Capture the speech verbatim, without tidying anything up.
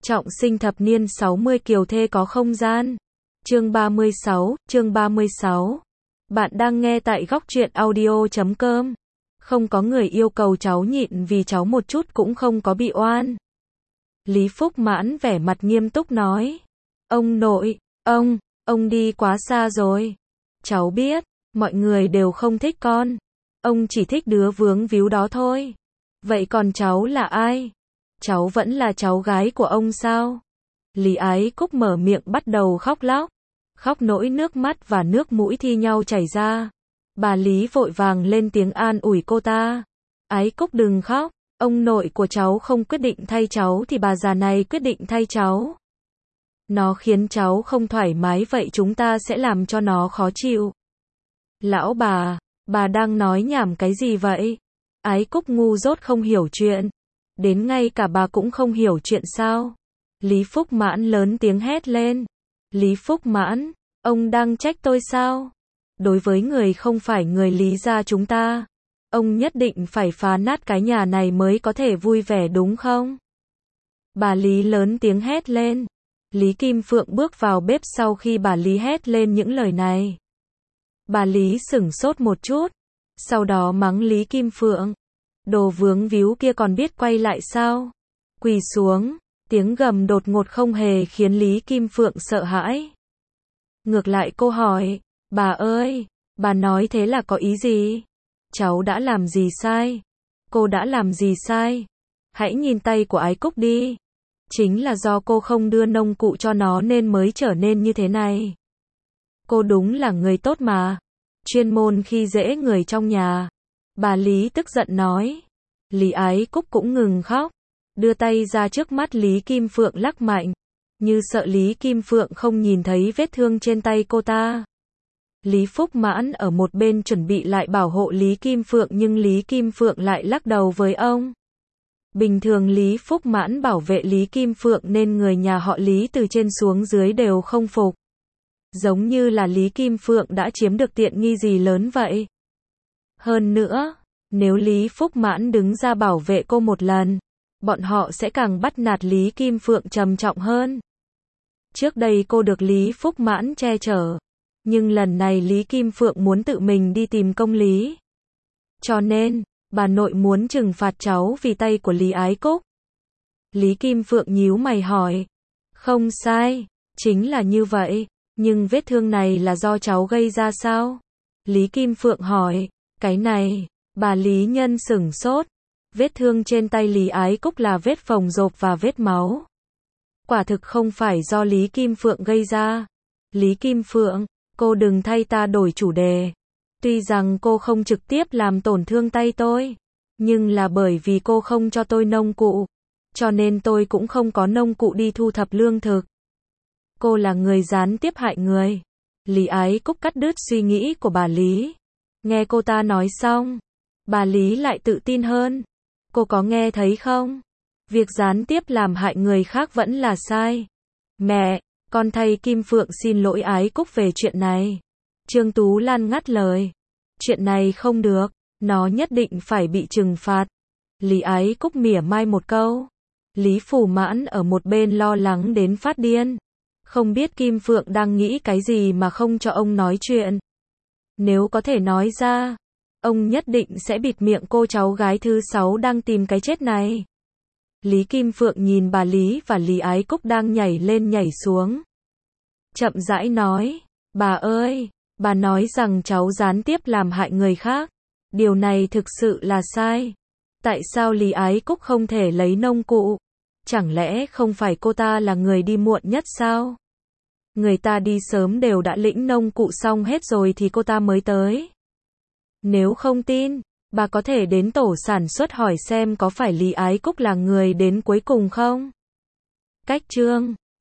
Trọng sinh thập niên sáu mươi kiều thê có không gian. Chương ba mươi sáu, chương ba mươi sáu. Bạn đang nghe tại góc truyện audio chấm com. Không có người yêu cầu cháu nhịn vì cháu một chút cũng không có bị oan. Lý Phúc Mãn vẻ mặt nghiêm túc nói. Ông nội, ông, ông đi quá xa rồi. Cháu biết, mọi người đều không thích con. Ông chỉ thích đứa vướng víu đó thôi. Vậy còn cháu là ai? Cháu vẫn là cháu gái của ông sao? Lý Ái Cúc mở miệng bắt đầu khóc lóc. Khóc nỗi nước mắt và nước mũi thi nhau chảy ra. Bà Lý vội vàng lên tiếng an ủi cô ta. Ái Cúc đừng khóc. Ông nội của cháu không quyết định thay cháu thì bà già này quyết định thay cháu. Nó khiến cháu không thoải mái vậy chúng ta sẽ làm cho nó khó chịu. Lão bà, bà đang nói nhảm cái gì vậy? Ái Cúc ngu dốt không hiểu chuyện. Đến ngay cả bà cũng không hiểu chuyện sao? Lý Phúc Mãn lớn tiếng hét lên. Lý Phúc Mãn, ông đang trách tôi sao? Đối với người không phải người Lý gia chúng ta, ông nhất định phải phá nát cái nhà này mới có thể vui vẻ đúng không? Bà Lý lớn tiếng hét lên. Lý Kim Phượng bước vào bếp sau khi bà Lý hét lên những lời này. Bà Lý sửng sốt một chút, sau đó mắng Lý Kim Phượng. Đồ vướng víu kia còn biết quay lại sao? Quỳ xuống, tiếng gầm đột ngột không hề khiến Lý Kim Phượng sợ hãi. Ngược lại cô hỏi, bà ơi, bà nói thế là có ý gì? Cháu đã làm gì sai? Cô đã làm gì sai? Hãy nhìn tay của Ái Cúc đi. Chính là do cô không đưa nông cụ cho nó nên mới trở nên như thế này. Cô đúng là người tốt mà. Chuyên môn khi dễ người trong nhà. Bà Lý tức giận nói. Lý Ái Cúc cũng ngừng khóc. Đưa tay ra trước mắt Lý Kim Phượng lắc mạnh. Như sợ Lý Kim Phượng không nhìn thấy vết thương trên tay cô ta. Lý Phúc Mãn ở một bên chuẩn bị lại bảo hộ Lý Kim Phượng nhưng Lý Kim Phượng lại lắc đầu với ông. Bình thường Lý Phúc Mãn bảo vệ Lý Kim Phượng nên người nhà họ Lý từ trên xuống dưới đều không phục. Giống như là Lý Kim Phượng đã chiếm được tiện nghi gì lớn vậy. Hơn nữa, nếu Lý Phúc Mãn đứng ra bảo vệ cô một lần, bọn họ sẽ càng bắt nạt Lý Kim Phượng trầm trọng hơn. Trước đây cô được Lý Phúc Mãn che chở, nhưng lần này Lý Kim Phượng muốn tự mình đi tìm công lý. Cho nên, bà nội muốn trừng phạt cháu vì tay của Lý Ái Cúc. Lý Kim Phượng nhíu mày hỏi. Không sai, chính là như vậy, nhưng vết thương này là do cháu gây ra sao? Lý Kim Phượng hỏi. Cái này, bà Lý Nhân sửng sốt. Vết thương trên tay Lý Ái Cúc là vết phồng rộp và vết máu. Quả thực không phải do Lý Kim Phượng gây ra. Lý Kim Phượng, cô đừng thay ta đổi chủ đề. Tuy rằng cô không trực tiếp làm tổn thương tay tôi, nhưng là bởi vì cô không cho tôi nông cụ, cho nên tôi cũng không có nông cụ đi thu thập lương thực. Cô là người gián tiếp hại người. Lý Ái Cúc cắt đứt suy nghĩ của bà Lý. Nghe cô ta nói xong, bà Lý lại tự tin hơn. Cô có nghe thấy không? Việc gián tiếp làm hại người khác vẫn là sai. Mẹ, con thay Kim Phượng xin lỗi Ái Cúc về chuyện này. Trương Tú Lan ngắt lời. Chuyện này không được, nó nhất định phải bị trừng phạt. Lý Ái Cúc mỉa mai một câu. Lý Phù Mãn ở một bên lo lắng đến phát điên. Không biết Kim Phượng đang nghĩ cái gì mà không cho ông nói chuyện. Nếu có thể nói ra, ông nhất định sẽ bịt miệng cô cháu gái thứ sáu đang tìm cái chết này. Lý Kim Phượng nhìn bà Lý và Lý Ái Cúc đang nhảy lên nhảy xuống. Chậm rãi nói, bà ơi, bà nói rằng cháu gián tiếp làm hại người khác. Điều này thực sự là sai. Tại sao Lý Ái Cúc không thể lấy nông cụ? Chẳng lẽ không phải cô ta là người đi muộn nhất sao? Người ta đi sớm đều đã lĩnh nông cụ xong hết rồi thì cô ta mới tới. Nếu không tin, bà có thể đến tổ sản xuất hỏi xem có phải Lý Ái Cúc là người đến cuối cùng không? Cách chương